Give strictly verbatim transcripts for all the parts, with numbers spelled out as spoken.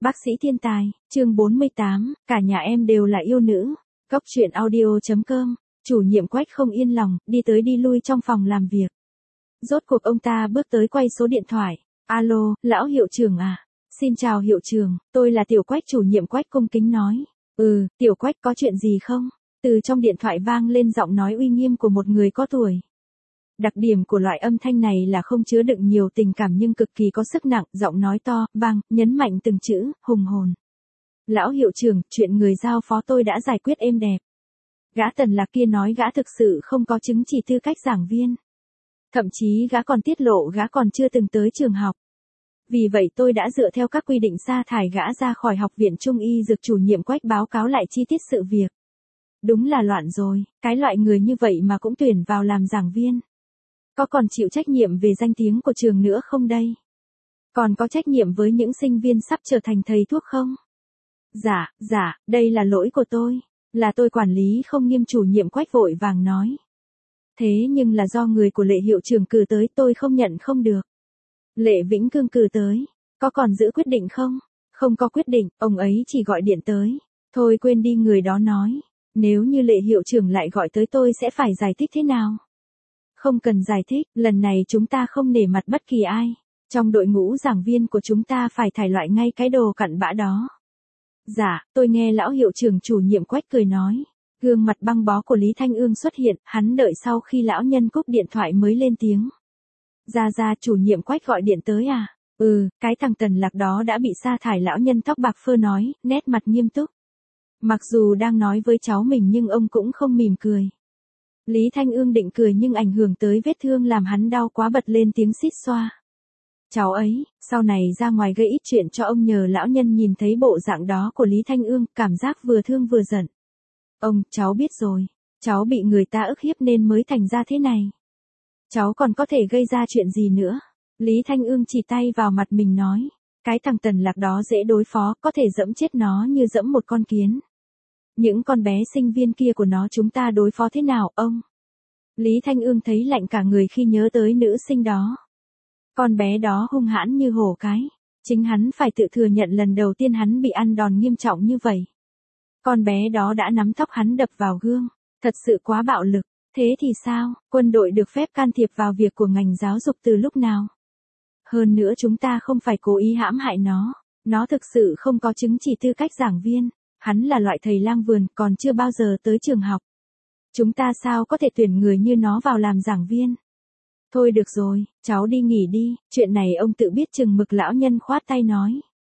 Bác sĩ thiên tài, chương bốn mươi tám, cả nhà em đều là yêu nữ. Góc truyện audio chấm com, chủ nhiệm Quách không yên lòng, đi tới đi lui trong phòng làm việc. Rốt cuộc ông ta bước tới quay số điện thoại. Alo, lão hiệu trưởng à? Xin chào hiệu trưởng, tôi là Tiểu Quách. Chủ nhiệm Quách cung kính nói. Ừ, Tiểu Quách có chuyện gì không? Từ trong điện thoại vang lên giọng nói uy nghiêm của một người có tuổi. Đặc điểm của loại âm thanh này là không chứa đựng nhiều tình cảm nhưng cực kỳ có sức nặng, giọng nói to, vang, nhấn mạnh từng chữ, hùng hồn. Lão hiệu trưởng, chuyện người giao phó tôi đã giải quyết êm đẹp. Gã Tần Lạc kia nói gã thực sự không có chứng chỉ tư cách giảng viên. Thậm chí gã còn tiết lộ gã còn chưa từng tới trường học. Vì vậy tôi đã dựa theo các quy định sa thải gã ra khỏi học viện Trung y Dược. Chủ nhiệm Quách báo cáo lại chi tiết sự việc. Đúng là loạn rồi, cái loại người như vậy mà cũng tuyển vào làm giảng viên. Có còn chịu trách nhiệm về danh tiếng của trường nữa không đây? Còn có trách nhiệm với những sinh viên sắp trở thành thầy thuốc không? Dạ, dạ, đây là lỗi của tôi. Là tôi quản lý không nghiêm. Chủ nhiệm Quách vội vàng nói. Thế nhưng là do người của Lệ hiệu trưởng cử tới, tôi không nhận không được. Lệ Vĩnh Cương cử tới. Có còn giữ quyết định không? Không có quyết định, ông ấy chỉ gọi điện tới. Thôi quên đi, người đó nói. Nếu như Lệ hiệu trưởng lại gọi tới tôi sẽ phải giải thích thế nào? Không cần giải thích, lần này chúng ta không nể mặt bất kỳ ai. Trong đội ngũ giảng viên của chúng ta phải thải loại ngay cái đồ cặn bã đó. Dạ, tôi nghe lão hiệu trưởng. Chủ nhiệm Quách cười nói. Gương mặt băng bó của Lý Thanh Ương xuất hiện, hắn đợi sau khi lão nhân cúp điện thoại mới lên tiếng. Ra ra, chủ nhiệm Quách gọi điện tới à? Ừ, cái thằng Tần Lạc đó đã bị sa thải. Lão nhân tóc bạc phơ nói, nét mặt nghiêm túc. Mặc dù đang nói với cháu mình nhưng ông cũng không mỉm cười. Lý Thanh Ương định cười nhưng ảnh hưởng tới vết thương làm hắn đau quá, bật lên tiếng xít xoa. Cháu ấy, sau này ra ngoài gây ít chuyện cho ông. Nhờ lão nhân nhìn thấy bộ dạng đó của Lý Thanh Ương, cảm giác vừa thương vừa giận. Ông, cháu biết rồi, cháu bị người ta ức hiếp nên mới thành ra thế này. Cháu còn có thể gây ra chuyện gì nữa? Lý Thanh Ương chỉ tay vào mặt mình nói. Cái thằng Tần Lạc đó dễ đối phó, có thể dẫm chết nó như dẫm một con kiến. Những con bé sinh viên kia của nó chúng ta đối phó thế nào, ông? Lý Thanh Ương thấy lạnh cả người khi nhớ tới nữ sinh đó. Con bé đó hung hãn như hổ cái. Chính hắn phải tự thừa nhận lần đầu tiên hắn bị ăn đòn nghiêm trọng như vậy. Con bé đó đã nắm tóc hắn đập vào gương. Thật sự quá bạo lực. Thế thì sao, quân đội được phép can thiệp vào việc của ngành giáo dục từ lúc nào? Hơn nữa chúng ta không phải cố ý hãm hại nó. Nó thực sự không có chứng chỉ tư cách giảng viên. Hắn là loại thầy lang vườn, còn chưa bao giờ tới trường học. Chúng ta sao có thể tuyển người như nó vào làm giảng viên? Thôi được rồi, cháu đi nghỉ đi, chuyện này ông tự biết chừng mực. Lão nhân khoát tay nói.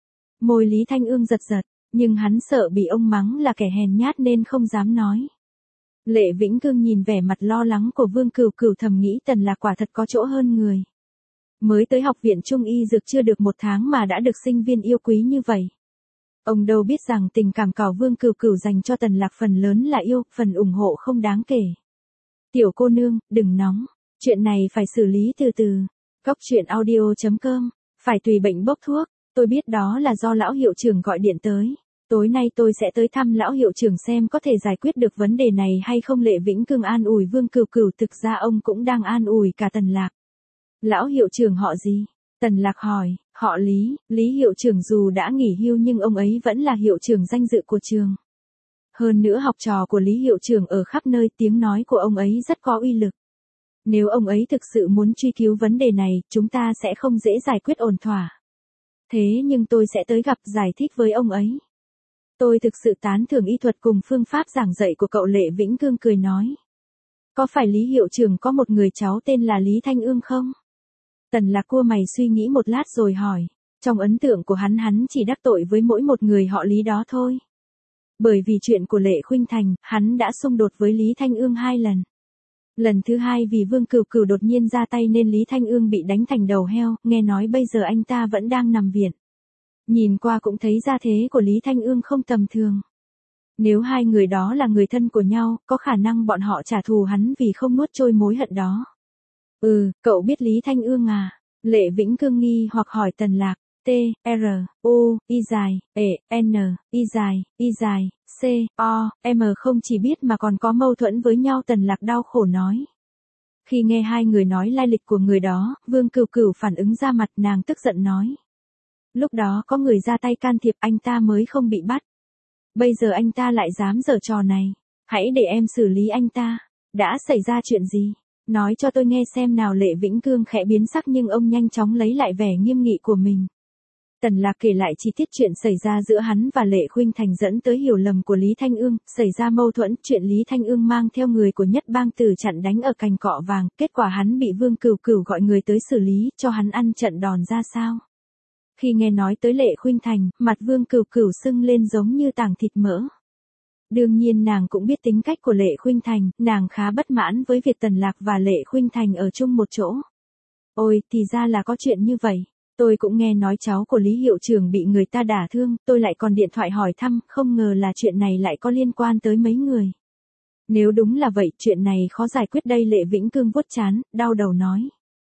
Môi Lý Thanh Ương giật giật, nhưng hắn sợ bị ông mắng là kẻ hèn nhát nên không dám nói. Lệ Vĩnh Cương nhìn vẻ mặt lo lắng của Vương Cửu Cửu thầm nghĩ Tần Lạc quả thật có chỗ hơn người. Mới tới học viện Trung y Dược chưa được một tháng mà đã được sinh viên yêu quý như vậy. Ông đâu biết rằng tình cảm cảo Vương Cửu Cửu dành cho Tần Lạc phần lớn là yêu, phần ủng hộ không đáng kể. Tiểu cô nương, đừng nóng. Chuyện này phải xử lý từ từ. Góc truyện audio chấm com. Phải tùy bệnh bốc thuốc. Tôi biết đó là do lão hiệu trưởng gọi điện tới. Tối nay tôi sẽ tới thăm lão hiệu trưởng xem có thể giải quyết được vấn đề này hay không. Lệ Vĩnh Cương an ủi Vương Cửu Cửu, thực ra ông cũng đang an ủi cả Tần Lạc. Lão hiệu trưởng họ gì? Tần Lạc hỏi. Họ Lý. Lý hiệu trưởng dù đã nghỉ hưu nhưng ông ấy vẫn là hiệu trưởng danh dự của trường. Hơn nữa học trò của Lý hiệu trưởng ở khắp nơi, tiếng nói của ông ấy rất có uy lực. Nếu ông ấy thực sự muốn truy cứu vấn đề này, chúng ta sẽ không dễ giải quyết ổn thỏa. Thế nhưng tôi sẽ tới gặp giải thích với ông ấy. Tôi thực sự tán thưởng y thuật cùng phương pháp giảng dạy của cậu. Lệ Vĩnh Cương cười nói. Có phải Lý hiệu trưởng có một người cháu tên là Lý Thanh Ương không? Tần Lạc cua mày suy nghĩ một lát rồi hỏi. Trong ấn tượng của hắn hắn chỉ đắc tội với mỗi một người họ Lý đó thôi. Bởi vì chuyện của Lệ Khuynh Thành, hắn đã xung đột với Lý Thanh Ương hai lần. Lần thứ hai vì Vương Cửu Cửu đột nhiên ra tay nên Lý Thanh Ương bị đánh thành đầu heo, nghe nói bây giờ anh ta vẫn đang nằm viện. Nhìn qua cũng thấy ra thế của Lý Thanh Ương không tầm thường. Nếu hai người đó là người thân của nhau, có khả năng bọn họ trả thù hắn vì không nuốt trôi mối hận đó. Ừ, cậu biết Lý Thanh Ương à? Lệ Vĩnh Cương nghi hoặc hỏi Tần Lạc. T, R, U, Y dài, E, N, Y dài, Y dài, C, O, M không chỉ biết mà còn có mâu thuẫn với nhau. Tần Lạc đau khổ nói. Khi nghe hai người nói lai lịch của người đó, Vương Cửu Cửu phản ứng ra mặt, nàng tức giận nói. Lúc đó có người ra tay can thiệp anh ta mới không bị bắt. Bây giờ anh ta lại dám giở trò này. Hãy để em xử lý anh ta. Đã xảy ra chuyện gì? Nói cho tôi nghe xem nào. Lệ Vĩnh Cương khẽ biến sắc nhưng ông nhanh chóng lấy lại vẻ nghiêm nghị của mình. Tần Lạc kể lại chi tiết chuyện xảy ra giữa hắn và Lệ Khuynh Thành dẫn tới hiểu lầm của Lý Thanh Ương, xảy ra mâu thuẫn, chuyện Lý Thanh Ương mang theo người của Nhất Bang Tử chặn đánh ở cành cọ vàng, kết quả hắn bị Vương Cửu Cửu gọi người tới xử lý, cho hắn ăn trận đòn ra sao. Khi nghe nói tới Lệ Khuynh Thành, mặt Vương Cửu Cửu sưng lên giống như tảng thịt mỡ. Đương nhiên nàng cũng biết tính cách của Lệ Khuynh Thành, nàng khá bất mãn với việc Tần Lạc và Lệ Khuynh Thành ở chung một chỗ. Ôi, thì ra là có chuyện như vậy. Tôi cũng nghe nói cháu của Lý hiệu trưởng bị người ta đả thương, tôi lại còn điện thoại hỏi thăm, không ngờ là chuyện này lại có liên quan tới mấy người. Nếu đúng là vậy, chuyện này khó giải quyết đây. Lệ Vĩnh Cương vuốt trán, đau đầu nói.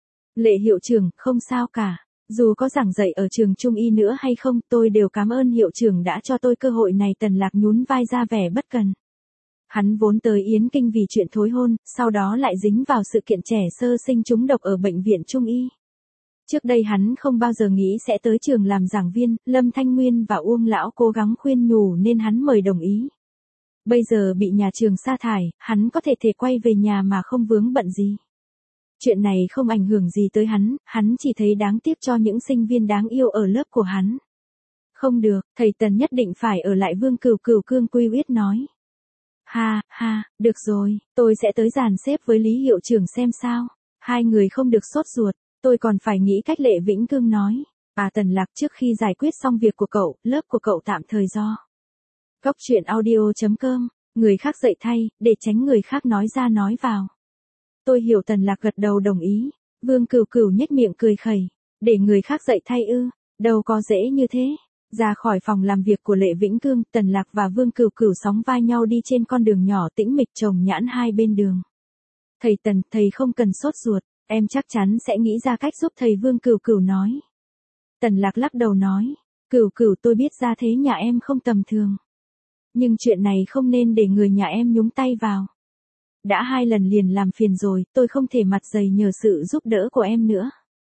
Lệ hiệu trưởng, không sao cả. Dù có giảng dạy ở trường Trung Y nữa hay không, tôi đều cảm ơn hiệu trưởng đã cho tôi cơ hội này. Tần Lạc nhún vai ra vẻ bất cần. Hắn vốn tới Yến Kinh vì chuyện thối hôn, sau đó lại dính vào sự kiện trẻ sơ sinh trúng độc ở bệnh viện Trung Y. Trước đây hắn không bao giờ nghĩ sẽ tới trường làm giảng viên, Lâm Thanh Nguyên và Uông Lão cố gắng khuyên nhủ nên hắn mời đồng ý. Bây giờ bị nhà trường sa thải, hắn có thể thể quay về nhà mà không vướng bận gì. Chuyện này không ảnh hưởng gì tới hắn, hắn chỉ thấy đáng tiếc cho những sinh viên đáng yêu ở lớp của hắn. Không được, thầy Tần nhất định phải ở lại. Vương Cửu Cửu cương quy quyết nói. Ha, ha, được rồi, tôi sẽ tới dàn xếp với Lý hiệu trưởng xem sao. Hai người không được sốt ruột. Tôi còn phải nghĩ cách. Lệ Vĩnh Cương nói. À Tần Lạc, trước khi giải quyết xong việc của cậu, lớp của cậu tạm thời do Cóc truyện audio chấm com, người khác dạy thay, để tránh người khác nói ra nói vào. Tôi hiểu. Tần Lạc gật đầu đồng ý. Vương Cửu Cửu nhếch miệng cười khẩy. Để người khác dạy thay ư, đâu có dễ như thế. Ra khỏi phòng làm việc của Lệ Vĩnh Cương, Tần Lạc và Vương Cửu Cửu sóng vai nhau đi trên con đường nhỏ tĩnh mịch trồng nhãn hai bên đường. Thầy Tần, thầy không cần sốt ruột. Em chắc chắn sẽ nghĩ ra cách giúp thầy. Vương Cửu Cửu nói. Tần Lạc lắc đầu nói. Cửu Cửu, tôi biết ra thế nhà em không tầm thường. Nhưng chuyện này không nên để người nhà em nhúng tay vào. Đã hai lần liền làm phiền rồi, tôi không thể mặt dày nhờ sự giúp đỡ của em nữa.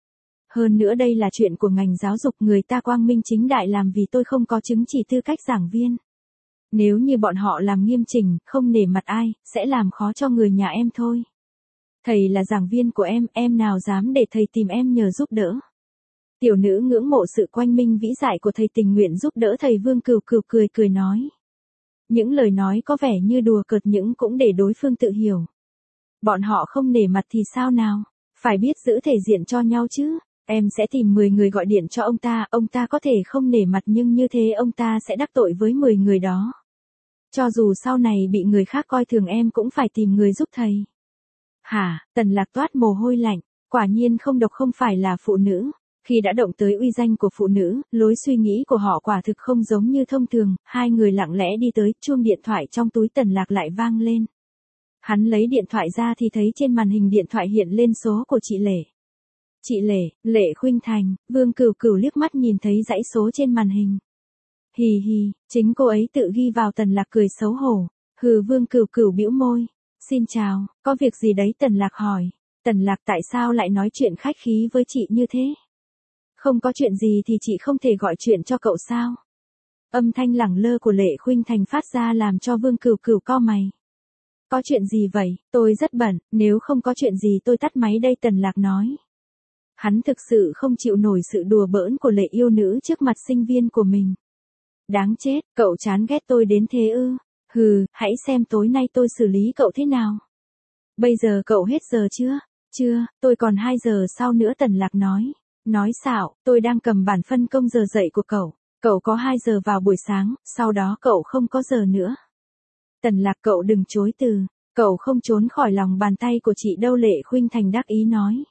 Hơn nữa đây là chuyện của ngành giáo dục, người ta quang minh chính đại làm vì tôi không có chứng chỉ tư cách giảng viên. Nếu như bọn họ làm nghiêm chỉnh, không nể mặt ai, sẽ làm khó cho người nhà em thôi. Thầy là giảng viên của em, em nào dám để thầy tìm em nhờ giúp đỡ. Tiểu nữ ngưỡng mộ sự quanh minh vĩ đại của thầy, tình nguyện giúp đỡ thầy. Vương Cửu Cửu cười cười nói. Những lời nói có vẻ như đùa cợt nhưng cũng để đối phương tự hiểu. Bọn họ không nể mặt thì sao nào, phải biết giữ thể diện cho nhau chứ. Em sẽ tìm mười người gọi điện cho ông ta, ông ta có thể không nể mặt nhưng như thế ông ta sẽ đắc tội với mười người đó. Cho dù sau này bị người khác coi thường em cũng phải tìm người giúp thầy. Hả, Tần Lạc toát mồ hôi lạnh, quả nhiên không độc không phải là phụ nữ. Khi đã động tới uy danh của phụ nữ, lối suy nghĩ của họ quả thực không giống như thông thường. Hai người lặng lẽ đi tới, chuông điện thoại trong túi Tần Lạc lại vang lên. Hắn lấy điện thoại ra thì thấy trên màn hình điện thoại hiện lên số của chị Lệ. Chị Lệ, Lệ Khuynh Thành. Vương Cửu Cửu liếc mắt nhìn thấy dãy số trên màn hình. Hì hì, chính cô ấy tự ghi vào. Tần Lạc cười xấu hổ. Hừ. Vương Cửu Cửu bĩu môi. Xin chào, có việc gì đấy? Tần Lạc hỏi. Tần Lạc, tại sao lại nói chuyện khách khí với chị như thế? Không có chuyện gì thì chị không thể gọi chuyện cho cậu sao? Âm thanh lẳng lơ của Lệ Khuynh Thành phát ra làm cho Vương Cửu Cửu cau mày. Có chuyện gì vậy? Tôi rất bận, nếu không có chuyện gì tôi tắt máy đây. Tần Lạc nói. Hắn thực sự không chịu nổi sự đùa bỡn của Lệ yêu nữ trước mặt sinh viên của mình. Đáng chết, cậu chán ghét tôi đến thế ư? Hừ, hãy xem tối nay tôi xử lý cậu thế nào. Bây giờ cậu hết giờ chưa? Chưa, tôi còn hai giờ sau nữa. Tần Lạc nói. Nói xạo, tôi đang cầm bản phân công giờ dạy của cậu. Cậu có hai giờ vào buổi sáng, sau đó cậu không có giờ nữa. Tần Lạc, cậu đừng chối từ. Cậu không trốn khỏi lòng bàn tay của chị đâu. Lệ Khuynh Thành đắc ý nói.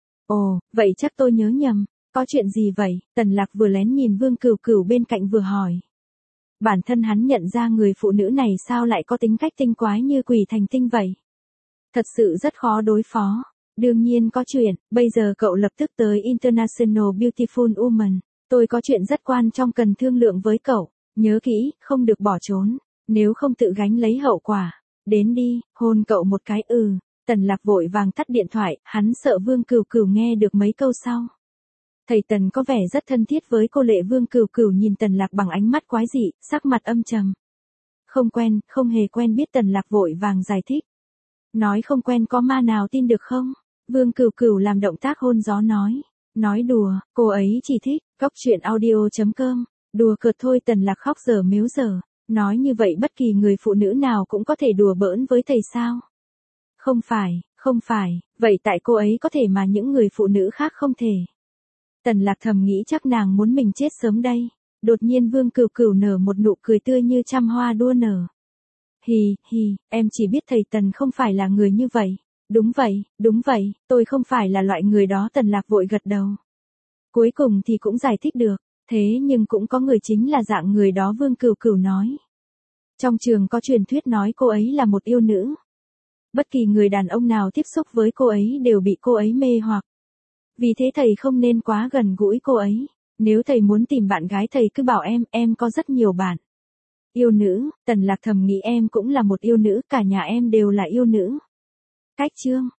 Ồ, vậy chắc tôi nhớ nhầm. Có chuyện gì vậy? Tần Lạc vừa lén nhìn Vương Cửu Cửu bên cạnh vừa hỏi. Bản thân hắn nhận ra người phụ nữ này sao lại có tính cách tinh quái như quỷ thành tinh vậy. Thật sự rất khó đối phó. Đương nhiên có chuyện, bây giờ cậu lập tức tới International Beautiful Woman. Tôi có chuyện rất quan trọng cần thương lượng với cậu. Nhớ kỹ, không được bỏ trốn. Nếu không tự gánh lấy hậu quả. Đến đi, hôn cậu một cái. Ừ. Tần Lạc vội vàng tắt điện thoại, hắn sợ Vương Cửu Cửu nghe được mấy câu sau. Thầy Tần có vẻ rất thân thiết với cô Lệ Vương Cửu Cửu nhìn Tần Lạc bằng ánh mắt quái dị, sắc mặt âm trầm. Không quen, không hề quen biết Tần Lạc vội vàng giải thích. Nói không quen có ma nào tin được không? Vương Cửu Cửu làm động tác hôn gió nói. Nói đùa, cô ấy chỉ thích, cốc truyện audio chấm com. Đùa cợt thôi. Tần Lạc khóc dở mếu dở. Nói như vậy bất kỳ người phụ nữ nào cũng có thể đùa bỡn với thầy sao? Không phải, không phải, vậy tại cô ấy có thể mà những người phụ nữ khác không thể. Tần Lạc thầm nghĩ chắc nàng muốn mình chết sớm đây. Đột nhiên Vương Cửu Cửu nở một nụ cười tươi như trăm hoa đua nở. Hì, hì, em chỉ biết thầy Tần không phải là người như vậy. Đúng vậy, đúng vậy, tôi không phải là loại người đó. Tần Lạc vội gật đầu. Cuối cùng thì cũng giải thích được, thế nhưng cũng có người chính là dạng người đó. Vương Cửu Cửu nói. Trong trường có truyền thuyết nói cô ấy là một yêu nữ. Bất kỳ người đàn ông nào tiếp xúc với cô ấy đều bị cô ấy mê hoặc. Vì thế thầy không nên quá gần gũi cô ấy. Nếu thầy muốn tìm bạn gái thầy cứ bảo em, em có rất nhiều bạn. Yêu nữ, Tần Lạc thầm nghĩ em cũng là một yêu nữ, cả nhà em đều là yêu nữ. Cách chương